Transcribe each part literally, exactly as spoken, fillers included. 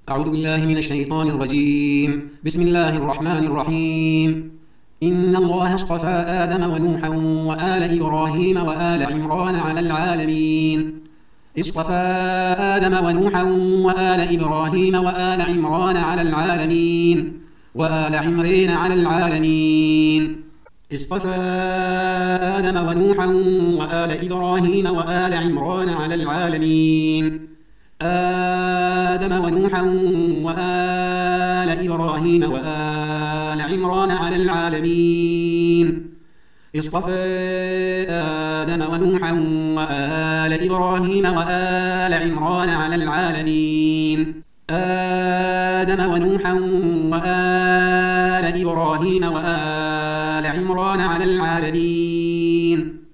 أعوذ بالله من الشيطان الرجيم. بسم الله الرحمن الرحيم. إن الله اصطفى آدم ونوحا وآل إبراهيم وآل عمران على العالمين. اصطفى آدم ونوحا وآل إبراهيم وآل عمران على العالمين وآل عمران على العالمين. اصطفى آدم ونوحا وآل إبراهيم وآل عمران على العالمين. آدم ونوحا وآل إبراهيم وآل عمران على العالمين. اصطفى آدم ونوحا وآل إبراهيم وآل عمران على العالمين. آدم ونوحا وآل إبراهيم وآل عمران على العالمين.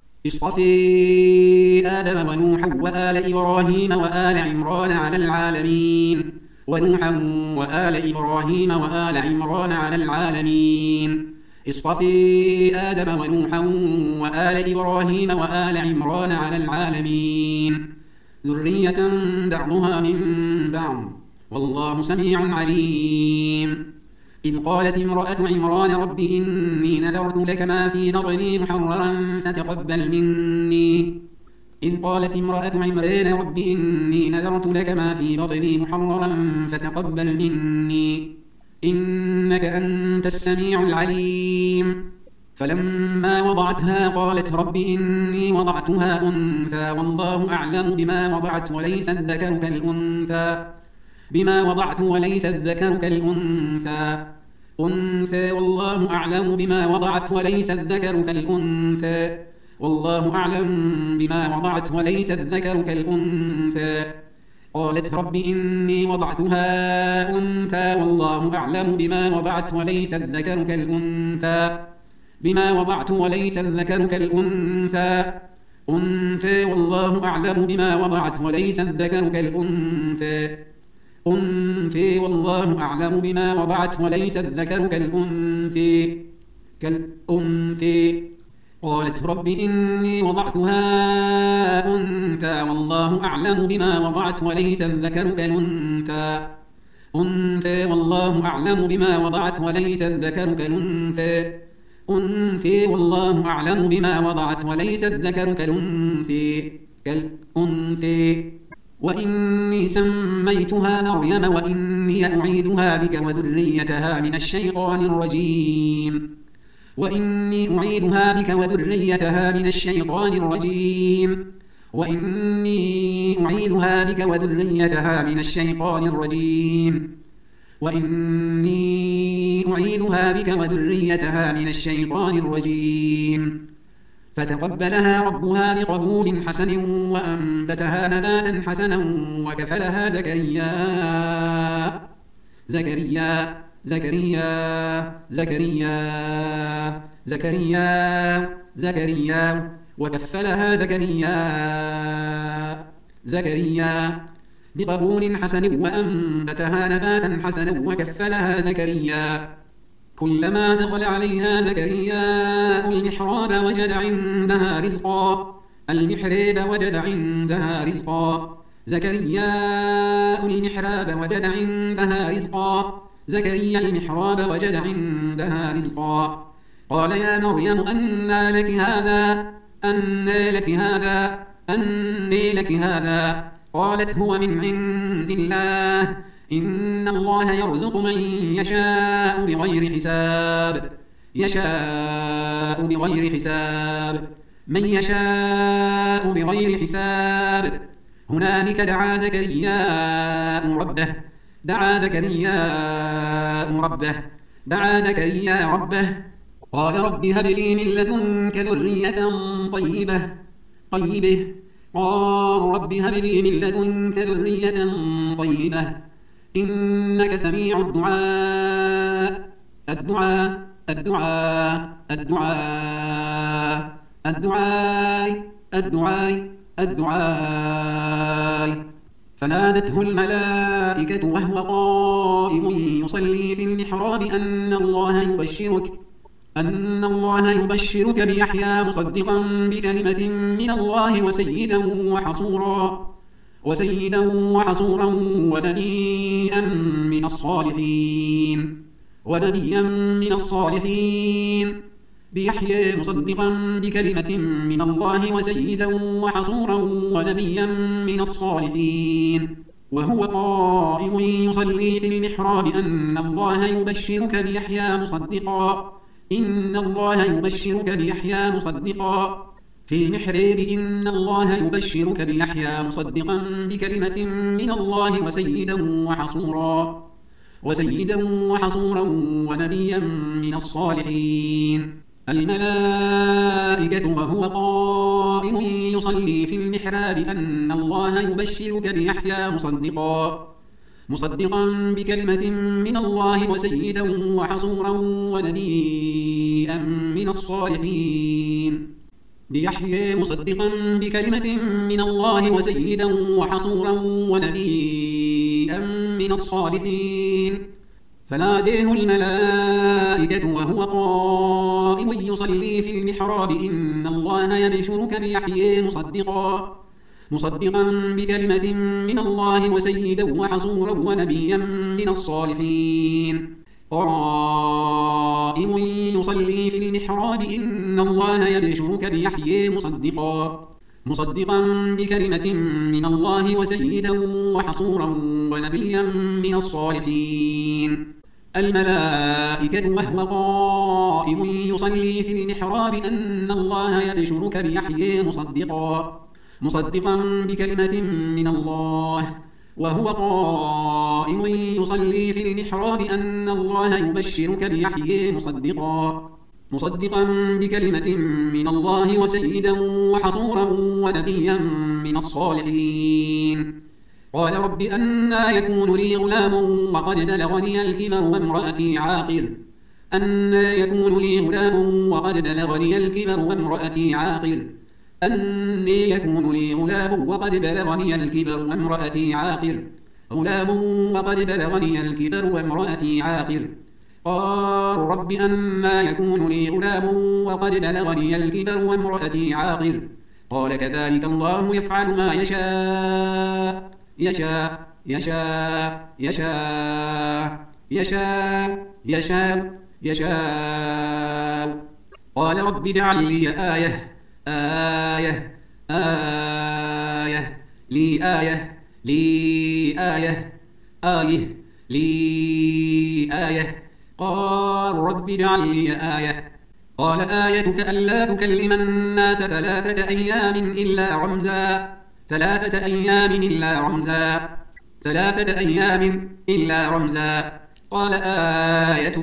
اصطفى آدم ونوحا وآل إبراهيم وآل عمران على العالمين. ونوحا وآل إبراهيم وآل عمران على العالمين. اصطفى آدم ونوحا وآل إبراهيم وآل عمران على العالمين. ذرية بعضها من بعض والله سميع عليم. إذ قالت امرأة عمران رب إني نذرت لك ما في بطني محررا فتقبل مني. إذ قالت امرأة عمران رب إني نذرت لك ما في بطني محررا فتقبل مني إنك أنت السميع العليم. فلما وضعتها قالت رب إني وضعتها أنثى والله أعلم بما وضعت وليس الذكر كالأنثى بما وضعت وليس الذكر كالأنثى أنثى والله أعلم بما وضعت وليس الذكر كالأنثى والله أعلم بما وضعت وليس الذكر كالأنثى. قالت رب إني وضعتها أنثى والله أعلم بما وضعت وليس الذكر كالأنثى بما وضعت وليس الذكر كالأنثى أنثى والله أعلم بما وضعت وليس الذكر كالأنثى أنثى والله أعلم بما وضعت وليس الذكر كالأنثى كالأنثى. قالت رب إني وضعتها أنثى والله أعلم بما وضعت وليس الذكر كالأنثى أنثى والله أعلم بما وضعت وليس الذكر كالأنثى أنثى والله أعلم بما وضعت وليس الذكر كالأنثى كالأنثى. وإني سميتها مريم وإني أعيذها بك وذريتها من الشيطان الرجيم وإني أعيذها بك وذريتها من الشيطان الرجيم وإني أعيذها بك وذريتها من الشيطان الرجيم وإني أعيذها بك وذريتها من الشيطان الرجيم. فتقبلها ربها بقبول حسن وأنبتها نباتا حسنا وكفلها زكريا زكريا زكريا زكريا زكريا زكريا وكفلها زكريا زكريا بقبول حسن وأنبتها نباتا حسنا وكفلها زكريا. كلما دخل عليها زكريا المحراب وجد عندها رزقا المحراب وجد عندها رزقا زكريا المحراب وجد عندها رزقا زكريا المحراب وجد عندها رزقا. قال يا مريم أنى لك هذا أنى لك هذا أنى لك هذا قالت هو من عند الله إن الله يرزق من يشاء بغير حساب يشاء بغير حساب من يشاء بغير حساب. هنالك دعا زكريا ربه دعا زكريا ربه دعا زكريا ربه قال رب هب لي من لدنك ذرية طيبة طيبة قال رب هب لي من لدنك ذرية طيبة إنك سميع الدعاء الدعاء الدعاء الدعاء الدعاء الدعاء الدعاء. فنادته الملائكة وهو قائم يصلي في المحراب أن الله يبشرك أن الله يبشرك بيحيى مصدقا بكلمة من الله وسيدا وحصورا وسيدا وحصورا ونبيا من الصالحين ونبيا من الصالحين بيحيى مصدقا بكلمة من الله وسيدا وحصورا ونبيا من الصالحين وهو قائم يصلي في المحراب أن الله يبشرك بيحيى مصدقا إن الله يبشرك بيحيى مصدقا في المحراب إن الله يبشرك بيحيى مصدقا بكلمة من الله وسيدا وحصورا وسيدا وحصورا ونبيا من الصالحين الملائكة وهو قائم يصلي في المحراب أن الله يبشرك بيحيى مصدقا مصدقا بكلمة من الله وسيدا وحصورا ونبيا من الصالحين بيحيى مصدقا بكلمة من الله وسيدا وحصورا ونبيا من الصالحين فناديه الملائكة وهو قائم يصلي في المحراب إن الله يبشرك بيحيى مصدقا مصدقا بكلمة من الله وسيدا وحصورا ونبيا من الصالحين قائم يصلي في المحراب إن الله يبشرك بيحيى مصدقا مصدقا بكلمة من الله وسيدا وحصورا ونبيا من الصالحين الملائكة وهو قائم يصلي في المحراب أن الله يبشرك بيحيى مصدقا مصدقا بكلمة من الله وهو قائم يصلي في المحراب أن الله يبشرك بيحيى مصدقا مصدقا بكلمة من الله وسيدا وحصورا ونبيا من الصالحين قال رب أنى يكون لي غلام وقد بلغني الكبر وامرأتي عاقر أنى يكون لي غلام وقد بلغني الكبر وامرأتي عاقر أني يكون لي غلام وقد بلغني الكبر وامرأتي عاقر غلام وقد بلغني الكبر وامرأتي عاقر قال رب أنى يكون لي غلام وقد بلغني الكبر وامرأتي عاقر قال كذلك الله يفعل ما يشاء يشاء يشاء يشاء يشاء يشاء يشاء قال رب اجعل لي آية آية آية لي آية لي آية آية لي آية قال رب اجعل لي آية قال آيتك ألا تكلم الناس ثلاثة أيام إلا رمزا ثلاثة أيام إلا رمزا ثلاثة أيام إلا رمزا قال آيتك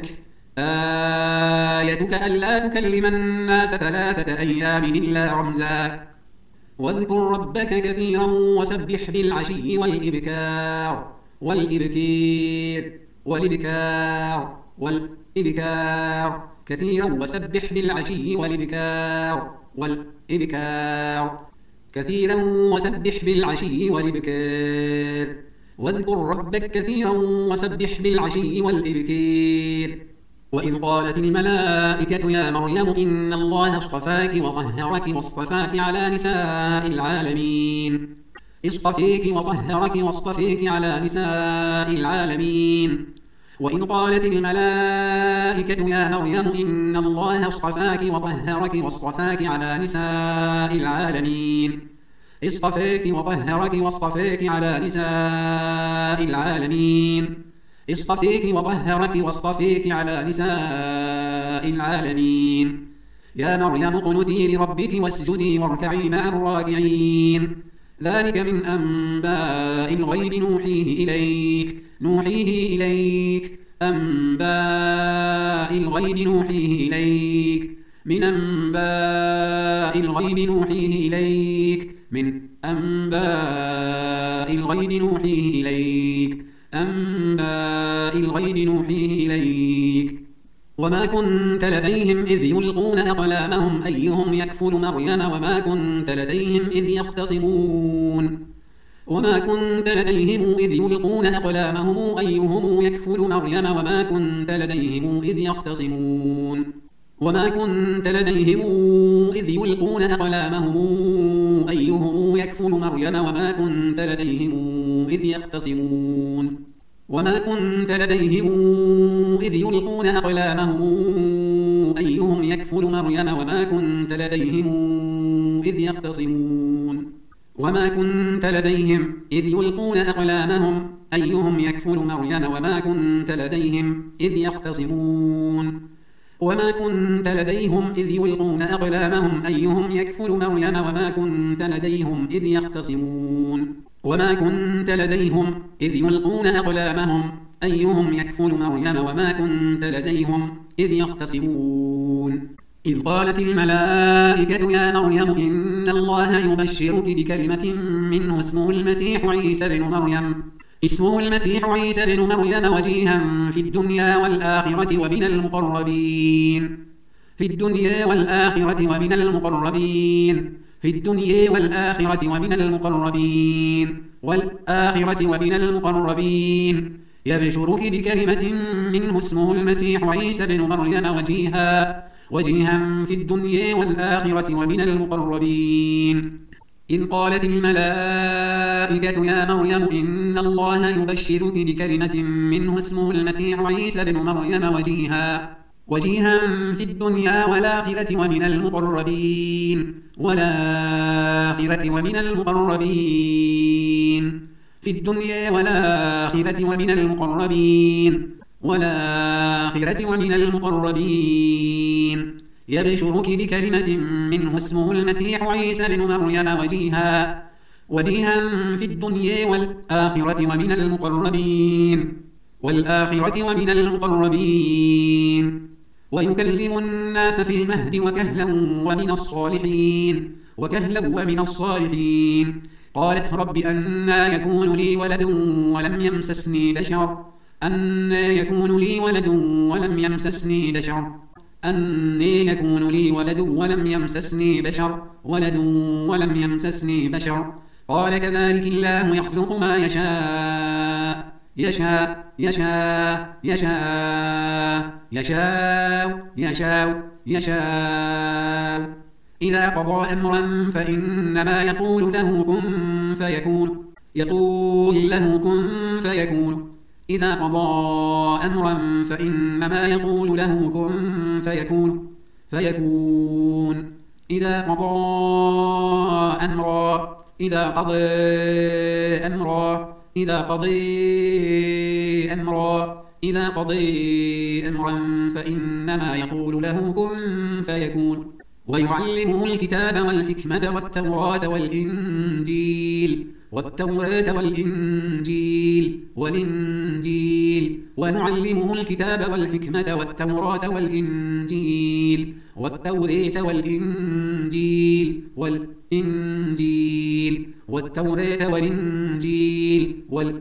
آيتك ألا تكلم الناس ثلاثة أيام إلا رمزا واذكر ربك كثيرا وسبح بالعشي والإبكار والإبكير والإبكار والإبكار كثيرا وسبح بالعشي والإبكار والإبكار كثيرا وسبح بالعشي والإبكار واذكر ربك كثيرا وسبح بالعشي والإبكار وإذ قالت الملائكة يا مريم إن الله اصطفاك وطهرك واصطفاك على نساء العالمين اصطفيك وطهرك واصطفيك على نساء العالمين وإذ قالت الملائكة يا مريم إن الله اصطفاك وطهرك واصطفاك على نساء العالمين اصطفيك وطهرك واصطفيك على نساء العالمين اصطفيك وطهرك واصطفيك على نساء العالمين يا مريم اقنتي لربك واسجدي واركعي مع الراكعين ذلك من أنباء الغيب نوحيه إليك نوحيه إليك أنباء الغيب نوحيه إليك من أنباء الغيب نوحيه إليك من أنباء الغيب نوحيه إليك أنباء الغيب نوحيه إليك وما كنت لديهم إذ يلقون أقلامهم أيهم يكفل مريم وما كنت لديهم إذ يختصمون وما كنت لديهم إذ يلقون أقلامهم أيهم يكفل مريم وما كنت لديهم إذ يختصمون وما كنت لديهم إذ يلقون أقلامهم أيهم يكفل مريم وما كنت لديهم إذ يختصمون وما كنت لديهم إذ يلقون أقلامهم أيهم يكفل مريم وما كنت لديهم إذ يختصمون وما كنت لديهم إذ يلقون أقلامهم أيهم يكفل مريم وما كنت لديهم إذ يختصمون وما كنت لديهم إذ يلقون أقلامهم أيهم يكفل مريم وما كنت لديهم إذ يختصمون وما كنت لديهم إذ يلقون أقلامهم أيهم يكفل مريم وما كنت لديهم إذ يختصمون إذ قالت الملائكة يا مريم إن الله يبشرك بكلمة منه اسمه المسيح عيسى بن مريم اسمه المسيح عيسى بن مريم وجيها في الدنيا والآخرة ومن المقربين في الدنيا والآخرة ومن المقربين في الدنيا والآخرة ومن المقربين والآخرة ومن المقربين يبشرك بكلمة منه اسمه المسيح عيسى بن مريم وجيها وجيها في الدنيا والآخرة ومن المقربين إذ قالت الملائكة يا مريم إن الله يبشرك بكلمة منه اسمه المسيح عيسى بن مريم وجيها وجيها في الدنيا والآخرة ومن المقربين والآخرة ومن المقربين في الدنيا والآخرة ومن المقربين والآخرة ومن المقربين يبشرك بكلمة منه اسمه المسيح عيسى بن مريم وجيها وجيها في الدنيا والآخرة ومن المقربين والآخرة ومن المقربين ويكلم الناس في المهد وكهلا ومن الصالحين وكهلا ومن الصالحين قالت رب أنى يكون لي ولد ولم يمسسني بشر أنى يكون لي ولد ولم يمسسني بشر أني يكون لي ولد ولم يمسسني بشر ولد ولم يمسسني بشر قال كذلك الله يخلق ما يشاء يشاء يشاء يشاء يشاء يشاء يشاء إذا قضى أمرا فإنما يقول له كن فيكون يقول له كن فيكون إذا قضى أمرا فإنما يقول له كن فيكون فيكون إذا قضى أمرا إذا قضى أمرا إذا قضى أمرا إذا قضى أمرا فإنما يقول له كن فيكون ويعلمه الكتاب والحكمة والتوراة والإنجيل والتوراة والإنجيل والإنجيل ونعلمه الكتاب والحكمة والتوراة والإنجيل والتوراة والإنجيل والإنجيل والتوراة والإنجيل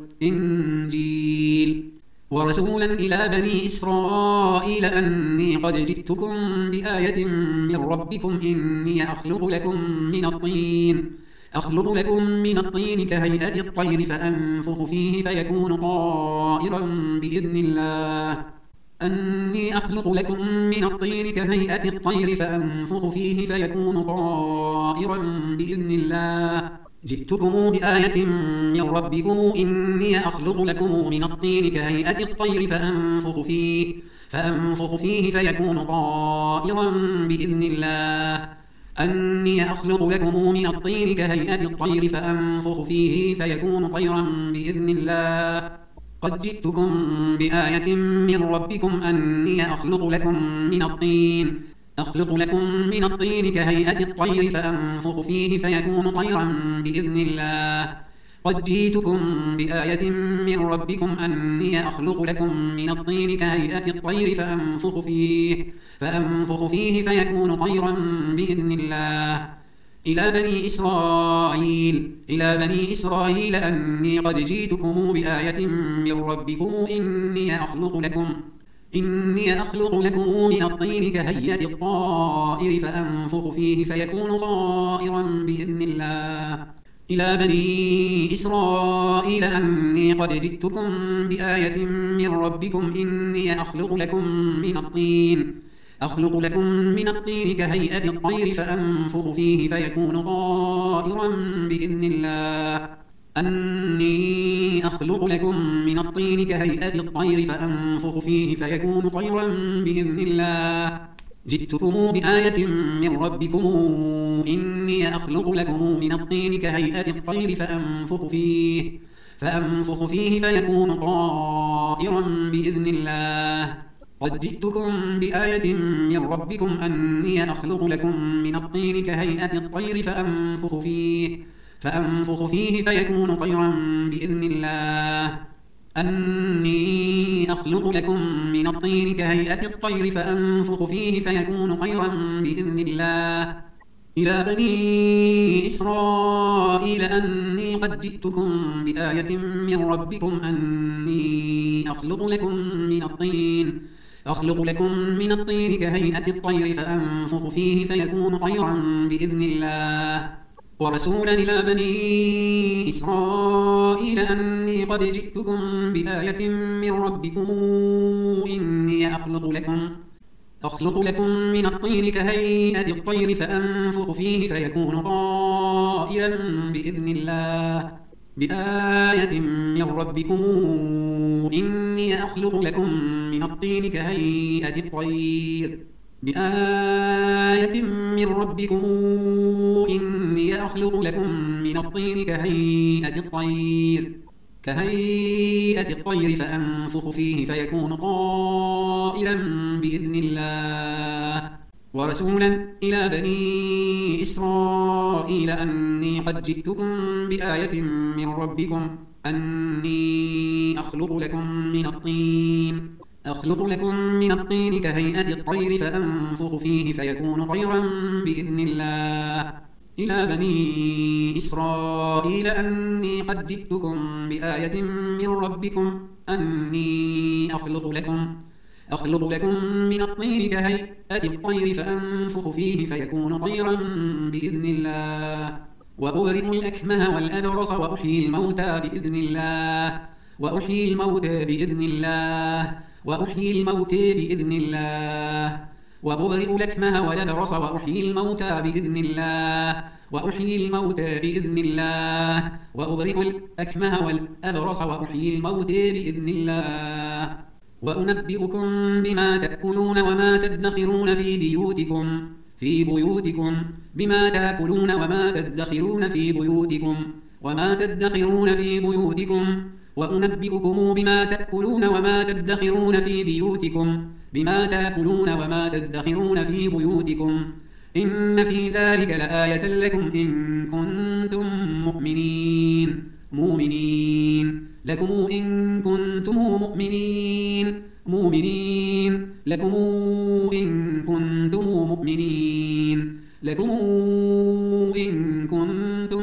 والإنجيل ورسولا إلى بني إسرائيل أني قد جئتكم بآية من ربكم إني أخلق لكم من الطين أخلق لكم من الطين كهيئة الطير فأنفخ فيه فيكون طائرا بإذن الله أني أخلق لكم من الطين كهيئة الطير فأنفخ فيه فيكون طائرا بإذن الله جئتكم بآية من ربكم إني أخلق لكم من الطين كهيئة الطير فأنفخ فيه فأنفخ فيه فيكون طائرا بإذن الله أني أخلق لكم من الطين كهيئة الطير فأنفخ فيه فيكون طيرا بإذن الله قد جئتكم بآية من ربكم أني أخلق لكم من الطين أخلق لكم من الطين كهيئة الطير فأنفخ فيه فيكون طيرا بإذن الله قد جئتكم بآية من ربكم أني أخلق لكم من الطين كهيئة الطير فأنفخ فيه فأنفخ فيه فيكون طيرا بإذن الله إلى بني إسرائيل إلى بني إسرائيل أني قد جئتكم بآية من ربكم إني أخلق لكم إني أخلق لكم من الطين كهيئة الطائر فأنفخ فيه فيكون طائرا بإذن الله إلى بني إسرائيل أني قد جئتكم بآية من ربكم إني أخلق لكم من الطين أخلق لكم من الطين كهيئة الطير فأنفخ فيه فيكون طائرا بإذن الله أني أخلق لكم من الطين كهيئة الطير فأنفخ فيه فيكون طيرا بإذن الله جئتكم بآية من ربكم إني أخلق لكم من الطين كهيئة الطير فأنفخ فيه فأنفخ فيه فيكون طائرا بإذن الله قد جئتكم بآية من ربكم أني أخلق لكم من الطين كهيئة الطير فأنفخ فيه فأنفخ فيه فيكون طيرا بإذن الله أني أخلق لكم من الطين كهيئة الطير فأنفخ فيه فيكون طيرا بإذن الله إلى بني إسرائيل أني قد جئتكم بآية من ربكم أني أخلق لكم من الطين أخلق لكم من الطين كهيئة الطير فأنفخ فيه فيكون طيرا بإذن الله ورسولا إلى بني إسرائيل أني قد جئتكم بآية من ربكم إني أخلق لكم أخلق لكم من الطين كهيئة الطير فأنفخ فيه فيكون طائرا بإذن الله بآية من ربكم إني أخلق لكم من الطين كهيئة الطير بآية من ربكم إني أخلق لكم من الطين كهيئة الطير كهيئة الطير فأنفخ فيه فيكون طائرا بإذن الله ورسولا إلى بني إسرائيل أني قد جئتكم بآية من ربكم أني أخلق لكم من الطين أخلق لكم من الطين كهيئة الطير فأنفخ فيه فيكون طيرا بإذن الله إلى بني إسرائيل أني قد جئتكم بآية من ربكم أني أخلق لكم أخلق لكم من الطين كهيئة الطير فأنفخ فيه فيكون طيرا بإذن الله وأبرئ الأكمه والأبرص وأحيي الموتى بإذن الله وأحيي الموتى بإذن الله وأحيي الموتى بإذن الله وأبرئ الأكمه والأبرص وأحيي الموتى بإذن الله وأحيي الموتى بإذن الله وأبرئ الأكمه والأبرص وأحيي الموتى بإذن الله وأنبئكم بما تأكلون وما تدخرون في بيوتكم في بيوتكم بما تأكلون وما تدخرون في بيوتكم وما تدخرون في بيوتكم وأنبئكم بما تأكلون وما تدخرون في بيوتكم بما تأكلون وما تدخرون في بيوتكم إن في ذلك لآية لكم إن كنتم مؤمنين مؤمنين لكم إن كنتم مؤمنين مؤمنين لكم إن كنتم مؤمنين لكم إن كنتم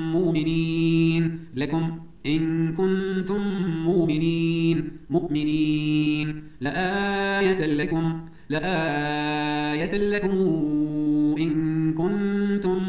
مؤمنين لكم إن كنتم مؤمنين مؤمنين لآية لكم لآية لكم إن كنتم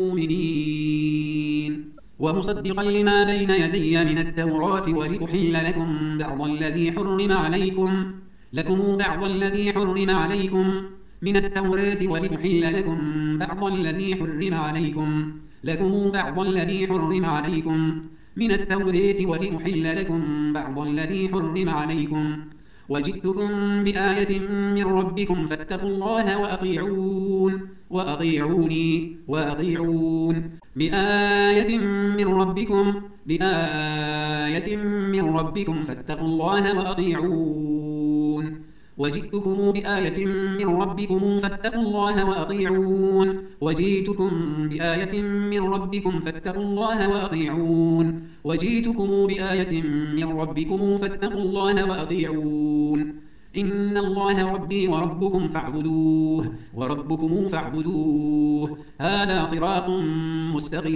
مؤمنين ومصدقا لما بين يدي من التوراة ولأحل لكم بعض الذي حرم عليكم لكم بعض الذي حرم عليكم من التوراة ولأحل لكم بعض الذي حرم عليكم لكم بعض الذي حرم عليكم من التوراة ولأحل لكم بعض الذي حرم عليكم وجئتكم بآية من ربكم فاتقوا الله وأطيعون وأطيعوني وأطيعون بآية من ربكم بآية من ربكم فاتقوا الله وأطيعون وجئتكم بآية من ربكم فاتقوا الله وأطيعون وجئتكم بآية من ربكم فاتقوا الله وأطيعون وجئتكم بآية من ربكم فاتقوا الله وأطيعون إن الله ربي وربكم فاعبدوه وربكم فاعبدوه هذا صراط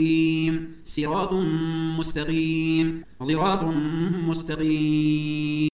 مستقيم صراط مستقيم صراط مستقيم